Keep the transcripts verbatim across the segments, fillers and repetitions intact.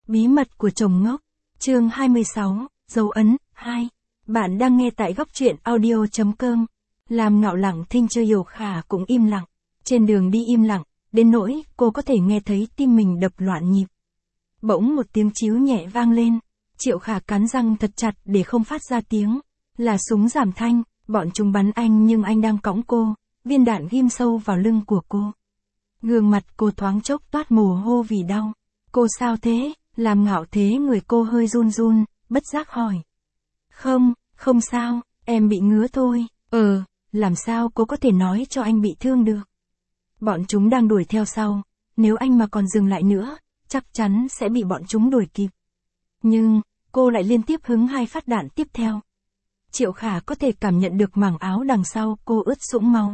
Bí mật của chồng ngốc. Chương hai mươi sáu, dấu ấn, hai. Bạn đang nghe tại góc truyện audio chấm com. Làm Ngạo lặng thinh chưa hiểu khả cũng im lặng. Trên đường đi im lặng, đến nỗi cô có thể nghe thấy tim mình đập loạn nhịp. Bỗng một tiếng chíu nhẹ vang lên. Triệu Khả cắn răng thật chặt để không phát ra tiếng. Là súng giảm thanh, bọn chúng bắn anh nhưng anh đang cõng cô. Viên đạn ghim sâu vào lưng của cô. Gương mặt cô thoáng chốc toát mồ hôi vì đau. Cô sao thế? Làm Ngạo thế người cô hơi run run, bất giác hỏi. Không, không sao, em bị ngứa thôi. Ờ, làm sao cô có thể nói cho anh bị thương được? Bọn chúng đang đuổi theo sau, nếu anh mà còn dừng lại nữa, chắc chắn sẽ bị bọn chúng đuổi kịp. Nhưng, cô lại liên tiếp hứng hai phát đạn tiếp theo. Triệu Khả có thể cảm nhận được mảng áo đằng sau cô ướt sũng máu.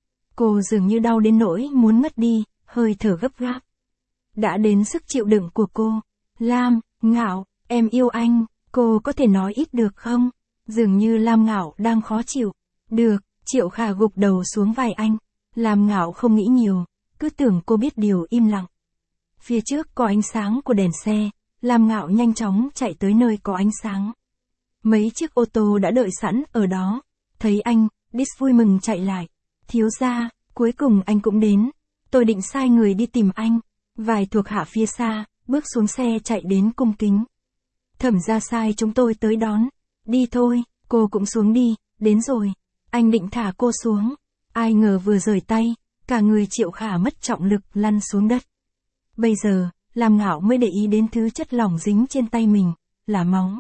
Cô dường như đau đến nỗi muốn ngất đi, hơi thở gấp gáp. Đã đến sức chịu đựng của cô. Lam, Ngạo, em yêu anh, cô có thể nói ít được không? Dường như Lam Ngạo đang khó chịu. Được, Triệu Khả gục đầu xuống vai anh. Lam Ngạo không nghĩ nhiều, cứ tưởng cô biết điều im lặng. Phía trước có ánh sáng của đèn xe, Lam Ngạo nhanh chóng chạy tới nơi có ánh sáng. Mấy chiếc ô tô đã đợi sẵn ở đó. Thấy anh, Dis vui mừng chạy lại. Thiếu gia, cuối cùng anh cũng đến. Tôi định sai người đi tìm anh. Vài thuộc hạ phía xa, bước xuống xe chạy đến cung kính. Thẩm gia sai chúng tôi tới đón. Đi thôi, cô cũng xuống đi, đến rồi. Anh định thả cô xuống. Ai ngờ vừa rời tay, cả người Triệu Khả mất trọng lực lăn xuống đất. Bây giờ, Lam Ngạo mới để ý đến thứ chất lỏng dính trên tay mình, là máu.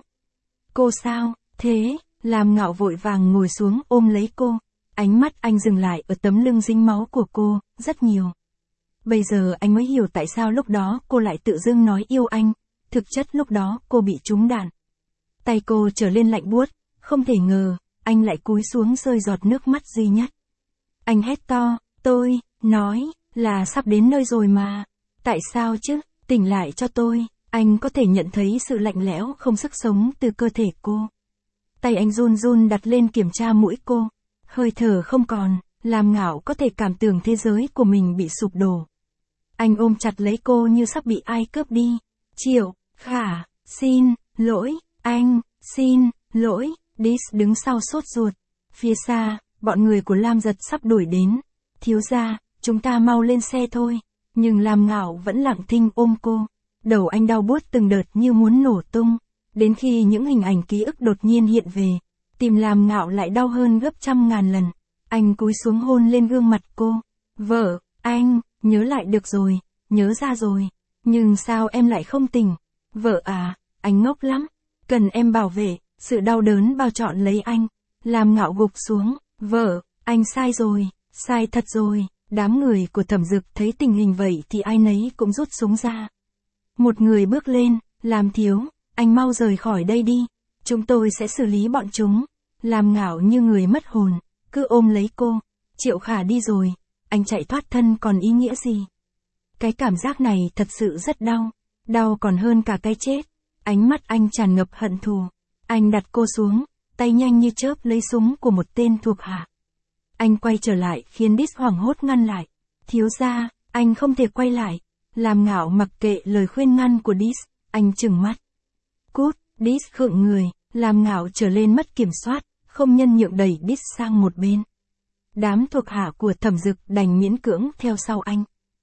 Cô sao, thế? Lam Ngạo vội vàng ngồi xuống ôm lấy cô. Ánh mắt anh dừng lại ở tấm lưng dính máu của cô, rất nhiều. Bây giờ anh mới hiểu tại sao lúc đó cô lại tự dưng nói yêu anh, thực chất lúc đó cô bị trúng đạn. Tay cô trở lên lạnh buốt, không thể ngờ, anh lại cúi xuống rơi giọt nước mắt duy nhất. Anh hét to, tôi, nói, là sắp đến nơi rồi mà. Tại sao chứ, tỉnh lại cho tôi, anh có thể nhận thấy sự lạnh lẽo không sức sống từ cơ thể cô. Tay anh run run đặt lên kiểm tra mũi cô, hơi thở không còn, Lam Ngạo có thể cảm tưởng thế giới của mình bị sụp đổ. Anh ôm chặt lấy cô như sắp bị ai cướp đi. Triệu Khả, xin lỗi, anh, xin lỗi. Dis đứng sau sốt ruột. Phía xa, bọn người của Lam Giật sắp đuổi đến. Thiếu gia, chúng ta mau lên xe thôi. Nhưng Lam Ngạo vẫn lặng thinh ôm cô. Đầu anh đau buốt từng đợt như muốn nổ tung. Đến khi những hình ảnh ký ức đột nhiên hiện về, tim Lam Ngạo lại đau hơn gấp trăm ngàn lần. Anh cúi xuống hôn lên gương mặt cô. Vợ, anh, nhớ lại được rồi, nhớ ra rồi. Nhưng sao em lại không tỉnh? Vợ à, anh ngốc lắm. Cần em bảo vệ, sự đau đớn bao trọn lấy anh. Lam Ngạo gục xuống. Vợ, anh sai rồi, sai thật rồi. Đám người của Thẩm Dực thấy tình hình vậy thì ai nấy cũng rút súng ra. Một người bước lên, Lam thiếu, anh mau rời khỏi đây đi. Chúng tôi sẽ xử lý bọn chúng. Lam Ngạo như người mất hồn, cứ ôm lấy cô. Triệu Khả đi rồi, anh chạy thoát thân còn ý nghĩa gì? Cái cảm giác này thật sự rất đau, đau còn hơn cả cái chết. Ánh mắt anh tràn ngập hận thù. Anh đặt cô xuống, tay nhanh như chớp lấy súng của một tên thuộc hạ. Anh quay trở lại khiến Dis hoảng hốt ngăn lại. Thiếu gia, anh không thể quay lại. Lam Ngạo mặc kệ lời khuyên ngăn của Dis, anh trừng mắt. Cút, Dis khựng người, Lam Ngạo trở lên mất kiểm soát, không nhân nhượng đẩy Dis sang một bên. Đám thuộc hạ của Thẩm Dực đành miễn cưỡng theo sau anh.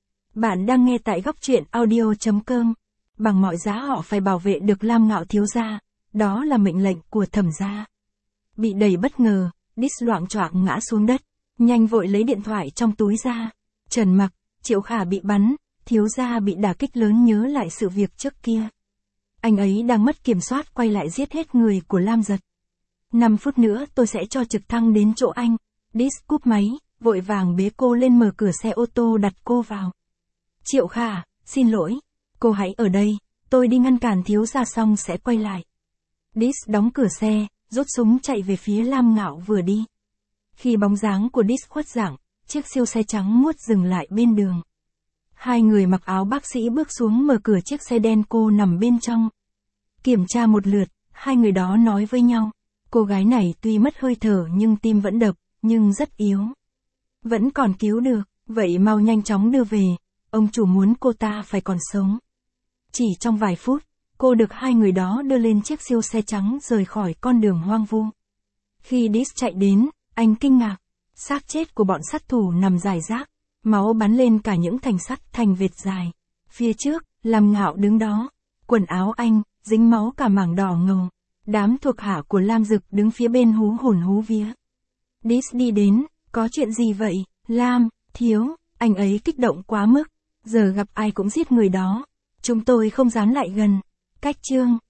Bạn đang nghe tại góc truyện audio chấm com. Bằng mọi giá họ phải bảo vệ được Lam Ngạo thiếu gia, đó là mệnh lệnh của Thẩm gia. Bị đẩy bất ngờ, Dis loạng choạng ngã xuống đất, nhanh vội lấy điện thoại trong túi ra. Trần Mặc, Triệu Khả bị bắn, thiếu gia bị đả kích lớn nhớ lại sự việc trước kia. Anh ấy đang mất kiểm soát quay lại giết hết người của Lam Giật. năm phút nữa tôi sẽ cho trực thăng đến chỗ anh. Dis cúp máy, vội vàng bế cô lên mở cửa xe ô tô đặt cô vào. Triệu Khả, xin lỗi. Cô hãy ở đây, tôi đi ngăn cản thiếu gia xong sẽ quay lại. Dis đóng cửa xe, rút súng chạy về phía Lam Ngạo vừa đi. Khi bóng dáng của Dis khuất dạng, chiếc siêu xe trắng muốt dừng lại bên đường. Hai người mặc áo bác sĩ bước xuống mở cửa chiếc xe đen cô nằm bên trong. Kiểm tra một lượt, hai người đó nói với nhau. Cô gái này tuy mất hơi thở nhưng tim vẫn đập, nhưng rất yếu. Vẫn còn cứu được, vậy mau nhanh chóng đưa về. Ông chủ muốn cô ta phải còn sống. Chỉ trong vài phút, Cô được hai người đó đưa lên chiếc siêu xe trắng rời khỏi con đường hoang vu. Khi Dis chạy đến, anh kinh ngạc. Xác chết của bọn sát thủ nằm rải rác, máu bắn lên cả những thành sắt thành vệt dài. Phía trước, Lam Ngạo đứng đó. Quần áo anh, dính máu cả mảng đỏ ngầu. Đám thuộc hạ của Lam Dực đứng phía bên hú hồn hú vía. Dis đi đến, có chuyện gì vậy, Lam, thiếu, anh ấy kích động quá mức. Giờ gặp ai cũng giết người đó. Chúng tôi không dám lại gần. Cách chương